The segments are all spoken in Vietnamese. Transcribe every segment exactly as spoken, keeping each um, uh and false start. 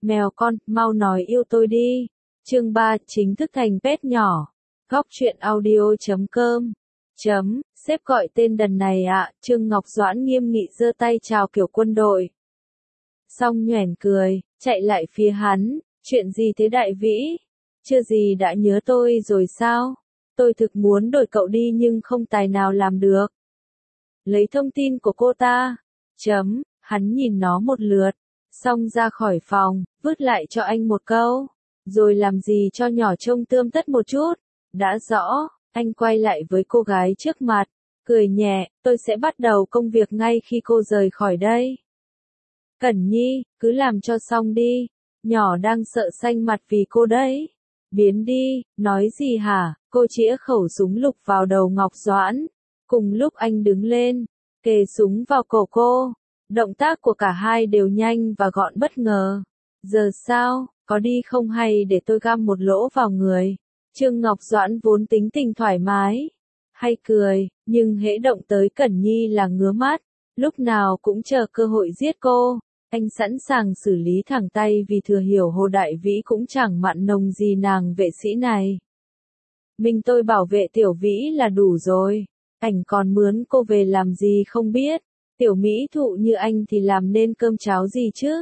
Mèo con, mau nói yêu tôi đi. Chương ba chính thức thành pet nhỏ. Góc truyện audio chấm com. Chấm, sếp gọi tên đần này ạ, à, Trương Ngọc Doãn nghiêm nghị giơ tay chào kiểu quân đội. Xong nhoẻn cười, chạy lại phía hắn, chuyện gì thế đại vĩ? Chưa gì đã nhớ tôi rồi sao? Tôi thực muốn đổi cậu đi nhưng không tài nào làm được. Lấy thông tin của cô ta. Chấm, hắn nhìn nó một lượt, xong ra khỏi phòng, vứt lại cho anh một câu. Rồi làm gì cho nhỏ trông tươm tất một chút. Đã rõ, anh quay lại với cô gái trước mặt, cười nhẹ, tôi sẽ bắt đầu công việc ngay khi cô rời khỏi đây. Cẩn Nhi, cứ làm cho xong đi, nhỏ đang sợ xanh mặt vì cô đấy. Biến đi, nói gì hả? Cô chĩa khẩu súng lục vào đầu Ngọc Doãn. Cùng lúc anh đứng lên, kề súng vào cổ cô. Động tác của cả hai đều nhanh và gọn bất ngờ. Giờ sao, có đi không hay để tôi găm một lỗ vào người? Trương Ngọc Doãn vốn tính tình thoải mái, hay cười, nhưng hễ động tới Cẩn Nhi là ngứa mắt, lúc nào cũng chờ cơ hội giết cô. Anh sẵn sàng xử lý thẳng tay vì thừa hiểu Hồ Đại Vĩ cũng chẳng mặn nồng gì nàng vệ sĩ này. Mình tôi bảo vệ Tiểu Vĩ là đủ rồi, ảnh còn mướn cô về làm gì không biết, tiểu mỹ thụ như anh thì làm nên cơm cháo gì chứ?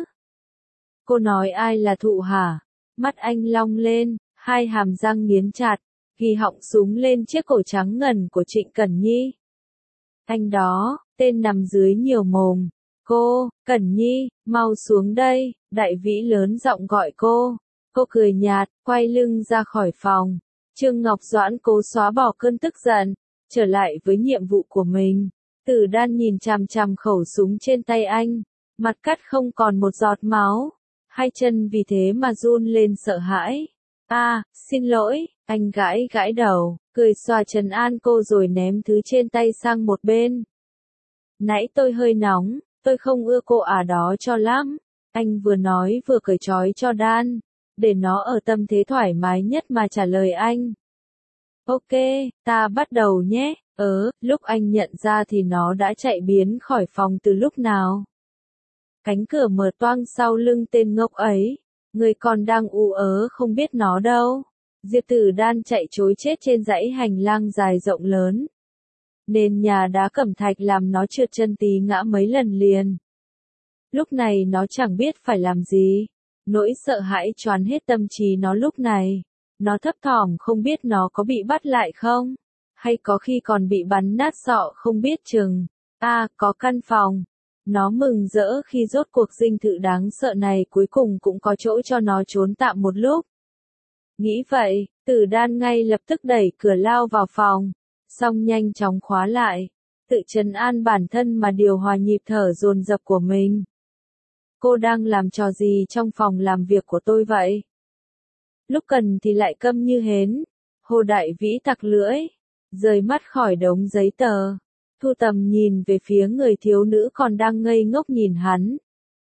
Cô nói ai là thụ hả? Mắt anh long lên, hai hàm răng nghiến chặt, ghi họng súng lên chiếc cổ trắng ngần của Trịnh Cẩn Nhi. Anh đó, tên nằm dưới nhiều mồm. Cô, Cẩn Nhi, mau xuống đây, Đại Vĩ lớn giọng gọi cô. Cô cười nhạt, quay lưng ra khỏi phòng. Trương Ngọc Doãn cố xóa bỏ cơn tức giận, trở lại với nhiệm vụ của mình. Tử Đan nhìn chằm chằm khẩu súng trên tay anh, mặt cắt không còn một giọt máu, hai chân vì thế mà run lên sợ hãi. A, à, xin lỗi, anh gãi gãi đầu, cười xòa trấn an cô rồi ném thứ trên tay sang một bên. Nãy tôi hơi nóng, tôi không ưa cô ả đó cho lắm. Anh vừa nói vừa cởi trói cho Đan, để nó ở tâm thế thoải mái nhất mà trả lời anh. Ok, ta bắt đầu nhé. Ờ, lúc anh nhận ra thì nó đã chạy biến khỏi phòng từ lúc nào. Cánh cửa mở toang sau lưng tên ngốc ấy. Người còn đang ú ớ không biết nó đâu. Diệp Tử Đan chạy trối chết trên dãy hành lang dài rộng lớn. Nền nhà đá cẩm thạch làm nó trượt chân tí ngã mấy lần liền. Lúc này nó chẳng biết phải làm gì. Nỗi sợ hãi choán hết tâm trí nó lúc này. Nó thấp thỏm không biết nó có bị bắt lại không? Hay có khi còn bị bắn nát sọ không biết chừng. A, à, có căn phòng. Nó mừng rỡ khi rốt cuộc dinh thự đáng sợ này cuối cùng cũng có chỗ cho nó trốn tạm một lúc. Nghĩ vậy, Tử Đan ngay lập tức đẩy cửa lao vào phòng, xong nhanh chóng khóa lại, tự trấn an bản thân mà điều hòa nhịp thở dồn dập của mình. Cô đang làm trò gì trong phòng làm việc của tôi vậy? Lúc cần thì lại câm như hến. Hồ Đại Vĩ tặc lưỡi, rời mắt khỏi đống giấy tờ, thu tầm nhìn về phía người thiếu nữ còn đang ngây ngốc nhìn hắn.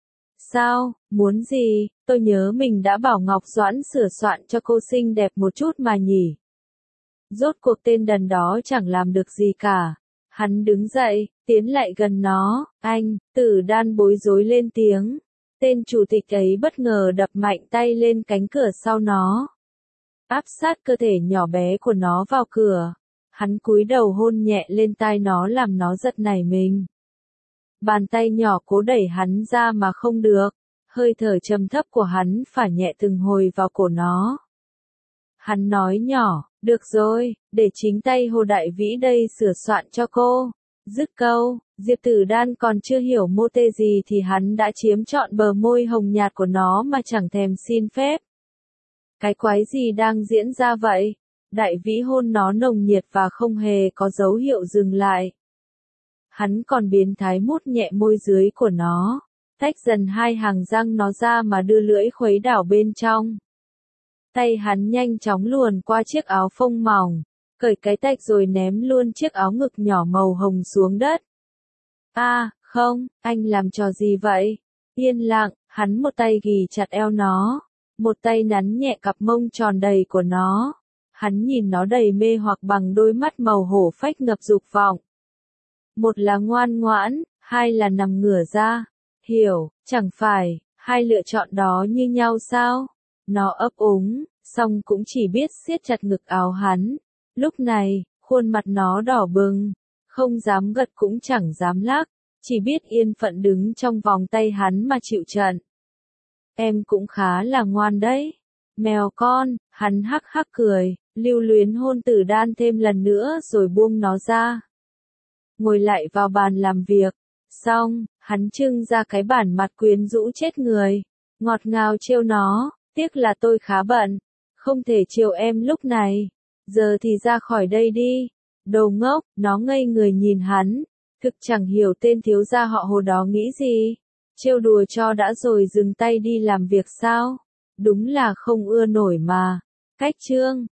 Sao, muốn gì? Tôi nhớ mình đã bảo Ngọc Doãn sửa soạn cho cô xinh đẹp một chút mà nhỉ. Rốt cuộc tên đần đó chẳng làm được gì cả. Hắn đứng dậy, tiến lại gần nó. Anh, Tử Đan bối rối lên tiếng. Tên chủ tịch ấy bất ngờ đập mạnh tay lên cánh cửa sau nó, áp sát cơ thể nhỏ bé của nó vào cửa. Hắn cúi đầu hôn nhẹ lên tai nó làm nó giật nảy mình. Bàn tay nhỏ cố đẩy hắn ra mà không được. Hơi thở trầm thấp của hắn phả nhẹ từng hồi vào cổ nó. Hắn nói nhỏ, được rồi, để chính tay Hồ Đại Vĩ đây sửa soạn cho cô. Dứt câu, Diệp Tử Đan còn chưa hiểu mô tê gì thì hắn đã chiếm trọn bờ môi hồng nhạt của nó mà chẳng thèm xin phép. Cái quái gì đang diễn ra vậy? Đại Vĩ hôn nó nồng nhiệt và không hề có dấu hiệu dừng lại. Hắn còn biến thái mút nhẹ môi dưới của nó, tách dần hai hàng răng nó ra mà đưa lưỡi khuấy đảo bên trong. Tay hắn nhanh chóng luồn qua chiếc áo phông mỏng, cởi cái tách rồi ném luôn chiếc áo ngực nhỏ màu hồng xuống đất. A, à, không, anh làm trò gì vậy? Yên lặng, hắn một tay ghì chặt eo nó, một tay nắn nhẹ cặp mông tròn đầy của nó. Hắn nhìn nó đầy mê hoặc bằng đôi mắt màu hổ phách ngập dục vọng. Một là ngoan ngoãn, hai là nằm ngửa ra. Hiểu, chẳng phải, Hai lựa chọn đó như nhau sao? Nó ấp úng, xong cũng chỉ biết siết chặt ngực áo hắn. Lúc này, khuôn mặt nó đỏ bừng, không dám gật cũng chẳng dám lắc, chỉ biết yên phận đứng trong vòng tay hắn mà chịu trận. Em cũng khá là ngoan đấy. Mèo con, hắn hắc hắc cười, lưu luyến hôn Tử Đan thêm lần nữa rồi buông nó ra. Ngồi lại vào bàn làm việc. Xong, hắn trưng ra cái bản mặt quyến rũ chết người. Ngọt ngào trêu nó, tiếc là tôi khá bận. Không thể chiều em lúc này. Giờ thì ra khỏi đây đi. Đồ ngốc, nó ngây người nhìn hắn. Thực chẳng hiểu tên thiếu gia họ Hồ đó nghĩ gì. Trêu đùa cho đã rồi dừng tay đi làm việc sao? Đúng là không ưa nổi mà. Cách chương